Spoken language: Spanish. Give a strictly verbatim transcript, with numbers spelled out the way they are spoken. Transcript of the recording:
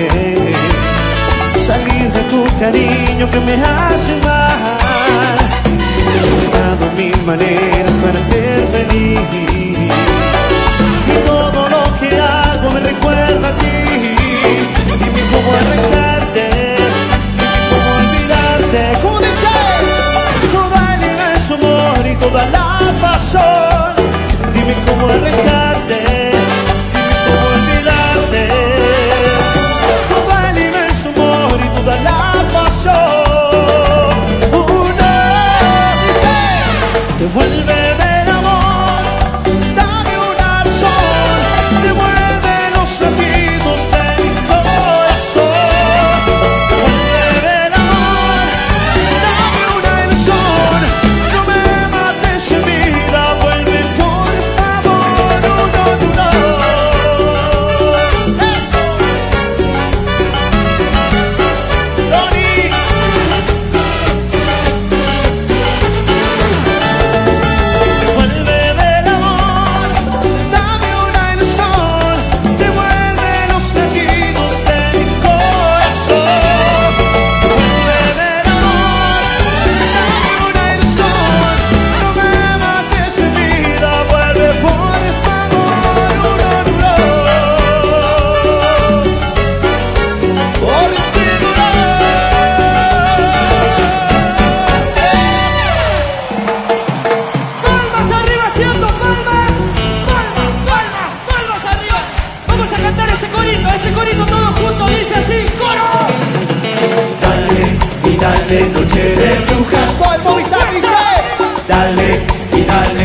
qué salir de tu cariño que me hace mal. He buscado mil maneras para ser feliz y todo lo que hago me recuerda a ti. Dime cómo arrancarte, dime cómo olvidarte. Como dice, todo el inmenso amor y toda la pasión. Dime cómo arrancarte, dime cómo olvidarte. Todo el inmenso amor y toda la pasión. Uno dice, devuélveme el amor, dame una razón, devuelve los latidos de mi corazón. Devuélveme el amor, dame una ilusión, no me mates en vida, vuelve por favor. Uno, uno. Tony. Devuélveme el amor, dame una ilusión, devuelve los latidos de mi corazón. Devuélveme el amor, dame una ilusión, no me mates en vida, vuelve por favor. Uno, uno. Por escritura. Palmas arriba, haciendo palmas. Palmas, palmas, palmas arriba. Vamos a cantar este corito, este corito todos juntos. Dice así, coro. Dale y dale, noche de brujas. Soy Movistar, dice. Dale y dale,